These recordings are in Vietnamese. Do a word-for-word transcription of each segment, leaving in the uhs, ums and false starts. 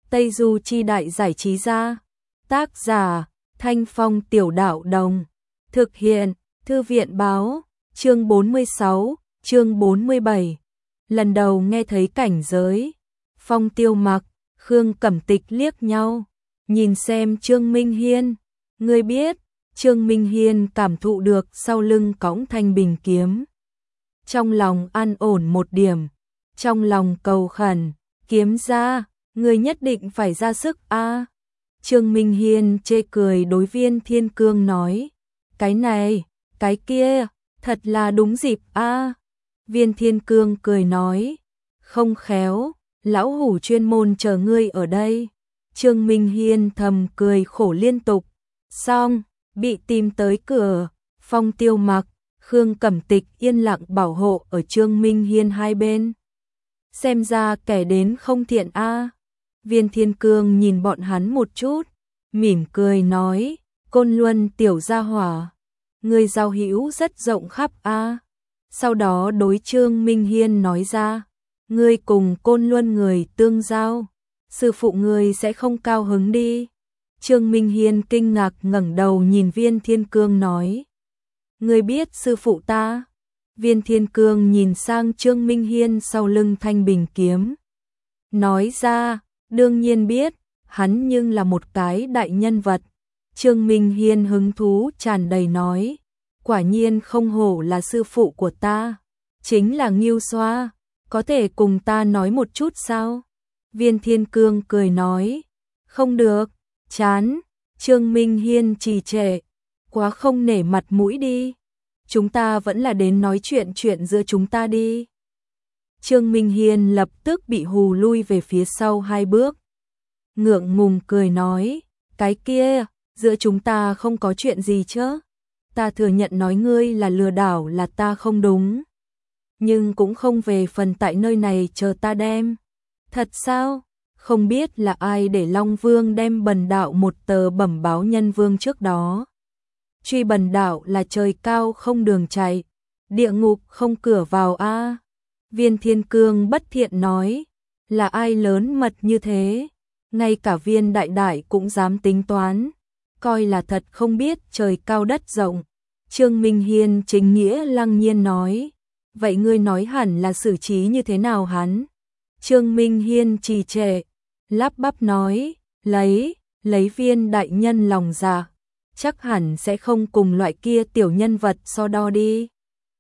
Tây Du Chi Đại Giải Trí Gia. Tác giả Thanh Phong Tiểu Đạo Đồng. Thực hiện Thư viện Báo. Chương bốn mươi sáu, chương bốn mươi bảy. Lần đầu nghe thấy cảnh giới. Phong Tiêu Mặc, Khương Cẩm Tịch liếc nhau, nhìn xem Trương Minh Hiên. Ngươi biết, Trương Minh Hiên cảm thụ được sau lưng cõng thanh bình kiếm. Trong lòng an ổn một điểm, trong lòng cầu khẩn, kiếm ra, ngươi nhất định phải ra sức a. Trương Minh Hiên chê cười đối Viên Thiên Cương nói, cái này, cái kia, thật là đúng dịp a. Viên Thiên Cương cười nói, không khéo, lão hủ chuyên môn chờ ngươi ở đây. Trương Minh Hiên thầm cười khổ liên tục. Xong, bị tìm tới cửa, Phong Tiêu Mặc, Khương Cẩm Tịch yên lặng bảo hộ ở Trương Minh Hiên hai bên. Xem ra kẻ đến không thiện a. Viên Thiên Cương nhìn bọn hắn một chút, mỉm cười nói, Côn Luân tiểu gia hỏa, người giao hữu rất rộng khắp a. Sau đó đối Trương Minh Hiên nói ra, ngươi cùng Côn Luân người tương giao, sư phụ ngươi sẽ không cao hứng đi. Trương Minh Hiên kinh ngạc ngẩng đầu nhìn Viên Thiên Cương nói, ngươi biết sư phụ ta? Viên Thiên Cương nhìn sang Trương Minh Hiên sau lưng thanh bình kiếm, nói ra, đương nhiên biết, hắn nhưng là một cái đại nhân vật. Trương Minh Hiên hứng thú tràn đầy nói, quả nhiên không hổ là sư phụ của ta, chính là Ngưu Xoa, có thể cùng ta nói một chút sao? Viên Thiên Cương cười nói, không được, chán. Trương Minh Hiên trì trệ, quá không nể mặt mũi đi, chúng ta vẫn là đến nói chuyện chuyện giữa chúng ta đi. Trương Minh Hiên lập tức bị hù lui về phía sau hai bước, ngượng ngùng cười nói, cái kia, giữa chúng ta không có chuyện gì chứ? Ta thừa nhận nói ngươi là lừa đảo là ta không đúng, nhưng cũng không về phần tại nơi này chờ ta đem. Thật sao? Không biết là ai để Long Vương đem bần đạo một tờ bẩm báo nhân vương trước đó. Truy bần đạo là trời cao không đường chạy, địa ngục không cửa vào a. Viên Thiên Cương bất thiện nói, là ai lớn mật như thế? Ngay cả Viên đại đại cũng dám tính toán, coi là thật không biết trời cao đất rộng. Trương Minh Hiên chính nghĩa lăng nhiên nói, vậy ngươi nói hẳn là xử trí như thế nào hắn? Trương Minh Hiên trì trệ, lắp bắp nói, lấy, lấy Viên đại nhân lòng dạ, chắc hẳn sẽ không cùng loại kia tiểu nhân vật so đo đi.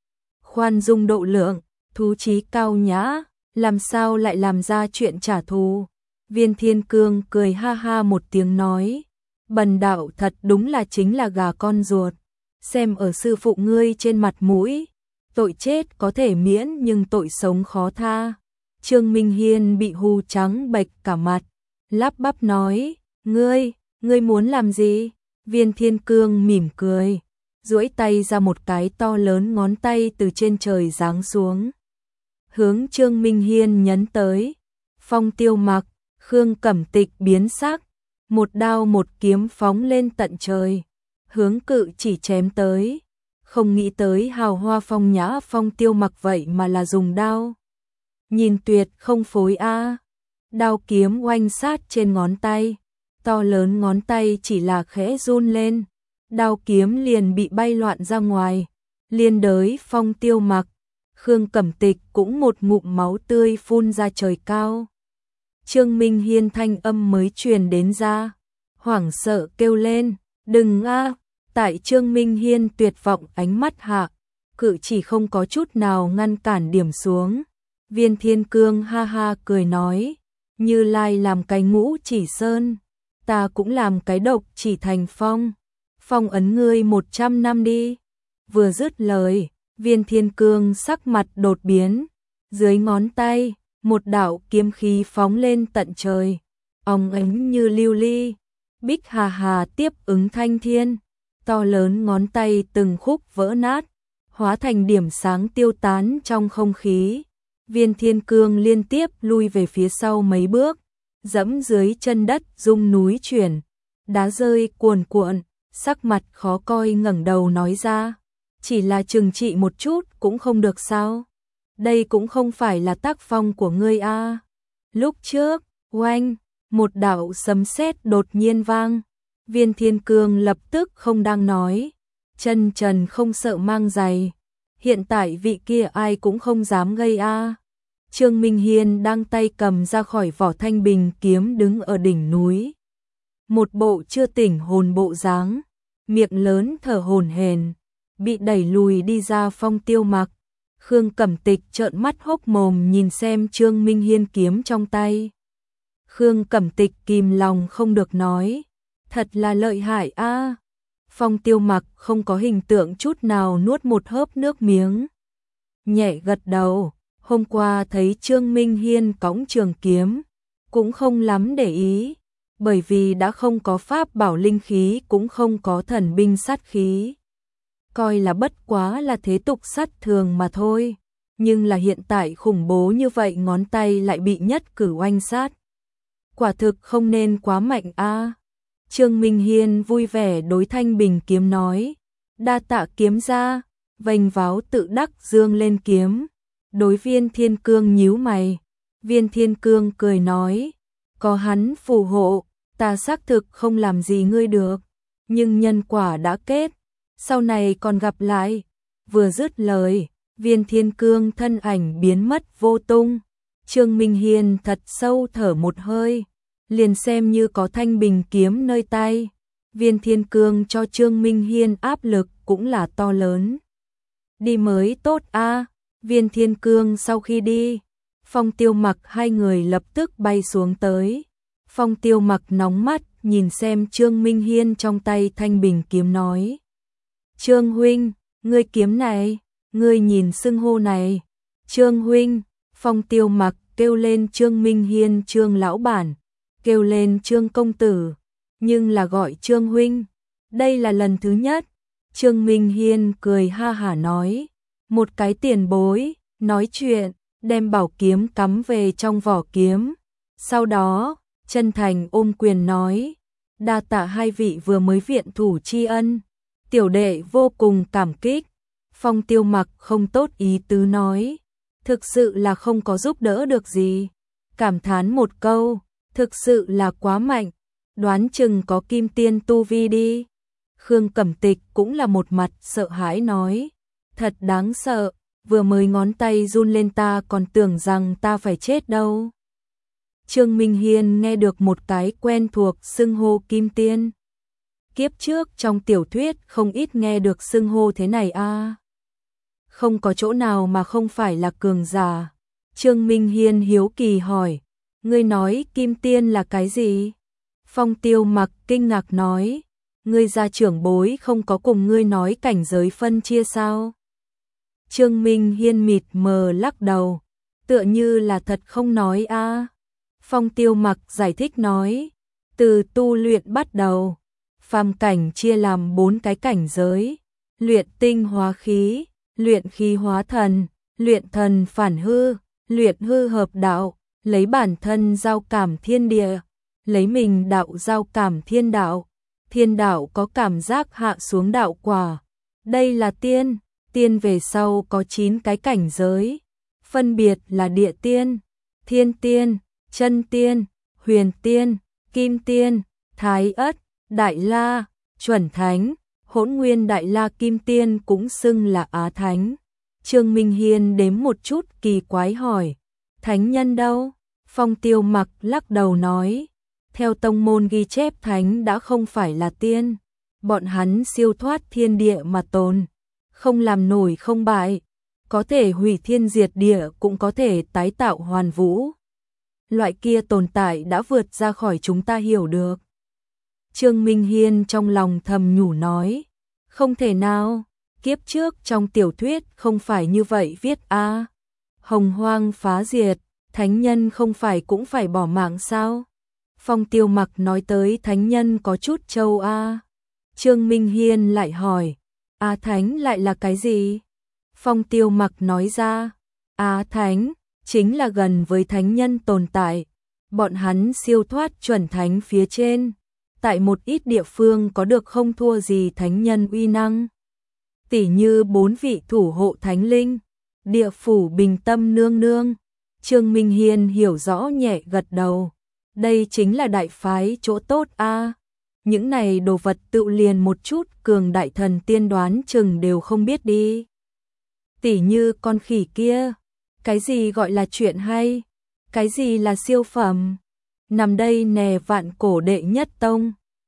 Khoan dung độ lượng, thú chí cao nhã, làm sao lại làm ra chuyện trả thù? Viên Thiên Cương cười ha ha một tiếng nói, bần đạo thật đúng là chính là gà con ruột, xem ở sư phụ ngươi trên mặt mũi, tội chết có thể miễn nhưng tội sống khó tha. Trương Minh Hiên bị hù trắng bệch cả mặt, lắp bắp nói, ngươi, ngươi muốn làm gì? Viên Thiên Cương mỉm cười, duỗi tay ra một cái to lớn ngón tay từ trên trời giáng xuống, hướng Trương Minh Hiên nhấn tới. Phong Tiêu Mặc, Khương Cẩm Tịch biến sắc, một đao một kiếm phóng lên tận trời, hướng cự chỉ chém tới. Không nghĩ tới hào hoa phong nhã Phong Tiêu Mặc vậy mà là dùng đao, nhìn tuyệt không phối a. Đao kiếm oanh sát trên ngón tay, to lớn ngón tay chỉ là khẽ run lên, đao kiếm liền bị bay loạn ra ngoài, liên đới Phong Tiêu Mặc. Khương Cẩm Tịch cũng một ngụm máu tươi phun ra trời cao. Trương Minh Hiên thanh âm mới truyền đến ra, hoảng sợ kêu lên, đừng a. Tại Trương Minh Hiên tuyệt vọng ánh mắt hạ, cự chỉ không có chút nào ngăn cản điểm xuống. Viên Thiên Cương ha ha cười nói, Như Lai làm cái ngũ chỉ sơn, ta cũng làm cái độc chỉ thành phong, phong ấn ngươi một trăm năm đi. Vừa dứt lời, Viên Thiên Cương sắc mặt đột biến, dưới ngón tay, một đạo kiếm khí phóng lên tận trời, óng ánh như lưu ly, bích hà hà tiếp ứng thanh thiên, to lớn ngón tay từng khúc vỡ nát, hóa thành điểm sáng tiêu tán trong không khí. Viên Thiên Cương liên tiếp lui về phía sau mấy bước, dẫm dưới chân đất rung núi chuyển, đá rơi cuồn cuộn, sắc mặt khó coi ngẩng đầu nói ra, chỉ là trừng trị một chút cũng không được sao? Đây cũng không phải là tác phong của ngươi a. Lúc trước, oanh, một đạo sấm sét đột nhiên vang. Viên Thiên Cương lập tức không đang nói, chân trần không sợ mang giày. Hiện tại vị kia ai cũng không dám gây a. Trương Minh Hiên đang tay cầm ra khỏi vỏ thanh bình kiếm đứng ở đỉnh núi. Một bộ chưa tỉnh hồn bộ dáng, miệng lớn thở hổn hển, bị đẩy lùi đi ra Phong Tiêu Mặc. Khương Cẩm Tịch trợn mắt hốc mồm nhìn xem Trương Minh Hiên kiếm trong tay. Khương Cẩm Tịch kìm lòng không được nói, thật là lợi hại a. Phong Tiêu Mặc không có hình tượng chút nào nuốt một hớp nước miếng, nhẹ gật đầu. Hôm qua thấy Trương Minh Hiên cõng trường kiếm, cũng không lắm để ý, bởi vì đã không có pháp bảo linh khí, cũng không có thần binh sát khí, coi là bất quá là thế tục sát thường mà thôi. Nhưng là hiện tại khủng bố như vậy, ngón tay lại bị nhất cử oanh sát, quả thực không nên quá mạnh a. Trương Minh Hiên vui vẻ đối thanh bình kiếm nói, đa tạ kiếm gia. Vênh váo tự đắc dương lên kiếm. Đối Viên Thiên Cương nhíu mày, Viên Thiên Cương cười nói, có hắn phù hộ, ta xác thực không làm gì ngươi được, nhưng nhân quả đã kết, sau này còn gặp lại. Vừa dứt lời, Viên Thiên Cương thân ảnh biến mất vô tung. Trương Minh Hiên thật sâu thở một hơi, liền xem như có thanh bình kiếm nơi tay, Viên Thiên Cương cho Trương Minh Hiên áp lực cũng là to lớn. Đi mới tốt a. Viên Thiên Cương sau khi đi, Phong Tiêu Mặc hai người lập tức bay xuống tới. Phong Tiêu Mặc nóng mắt nhìn xem Trương Minh Hiên trong tay thanh bình kiếm nói, Trương huynh, ngươi kiếm này, ngươi nhìn xưng hô này. Trương huynh. Phong Tiêu Mặc kêu lên Trương Minh Hiên Trương lão bản, kêu lên Trương công tử, nhưng là gọi Trương huynh, đây là lần thứ nhất. Trương Minh Hiên cười ha hả nói, một cái tiền bối, nói chuyện, đem bảo kiếm cắm về trong vỏ kiếm. Sau đó, chân thành ôm quyền nói, đa tạ hai vị vừa mới viện thủ tri ân, tiểu đệ vô cùng cảm kích. Phong Tiêu Mặc không tốt ý tứ nói, thực sự là không có giúp đỡ được gì, cảm thán một câu, thực sự là quá mạnh, đoán chừng có kim tiên tu vi đi. Khương Cẩm Tịch cũng là một mặt sợ hãi nói, thật đáng sợ, vừa mới ngón tay run lên ta còn tưởng rằng ta phải chết đâu. Trương Minh Hiên nghe được một cái quen thuộc xưng hô kim tiên. Kiếp trước trong tiểu thuyết không ít nghe được xưng hô thế này a. Không có chỗ nào mà không phải là cường giả. Trương Minh Hiên hiếu kỳ hỏi, ngươi nói kim tiên là cái gì? Phong Tiêu Mặc kinh ngạc nói, ngươi gia trưởng bối không có cùng ngươi nói cảnh giới phân chia sao? Trương Minh Hiên mịt mờ lắc đầu, tựa như là thật không nói a. Phong Tiêu Mặc giải thích nói, từ tu luyện bắt đầu, phàm cảnh chia làm bốn cái cảnh giới, luyện tinh hóa khí, luyện khí hóa thần, luyện thần phản hư, luyện hư hợp đạo, lấy bản thân giao cảm thiên địa, lấy mình đạo giao cảm thiên đạo. Thiên đạo có cảm giác hạ xuống đạo quả. Đây là tiên, tiên về sau có chín cái cảnh giới, phân biệt là địa tiên, thiên tiên, chân tiên, huyền tiên, kim tiên, thái ất, đại la, chuẩn thánh, hỗn nguyên đại la kim tiên cũng xưng là á thánh. Trương Minh Hiên đếm một chút kỳ quái hỏi, thánh nhân đâu? Phong Tiêu Mặc lắc đầu nói, theo tông môn ghi chép thánh đã không phải là tiên, bọn hắn siêu thoát thiên địa mà tồn, không làm nổi không bại, có thể hủy thiên diệt địa cũng có thể tái tạo hoàn vũ. Loại kia tồn tại đã vượt ra khỏi chúng ta hiểu được. Trương Minh Hiên trong lòng thầm nhủ nói, không thể nào, kiếp trước trong tiểu thuyết không phải như vậy viết a. Hồng hoang phá diệt, thánh nhân không phải cũng phải bỏ mạng sao? Phong Tiêu Mặc nói tới thánh nhân có chút châu a. Trương Minh Hiên lại hỏi, Á thánh lại là cái gì? Phong Tiêu Mặc nói ra, Á thánh chính là gần với thánh nhân tồn tại, bọn hắn siêu thoát chuẩn thánh phía trên, tại một ít địa phương có được không thua gì thánh nhân uy năng. Tỉ như bốn vị thủ hộ thánh linh, địa phủ bình tâm nương nương. Trương Minh Hiên hiểu rõ nhẹ gật đầu. Đây chính là đại phái chỗ tốt a. Những này đồ vật tự liền một chút cường đại thần tiên đoán chừng đều không biết đi. Tỉ như con khỉ kia, cái gì gọi là chuyện hay, cái gì là siêu phẩm. Nằm đây nè vạn cổ đệ nhất tông,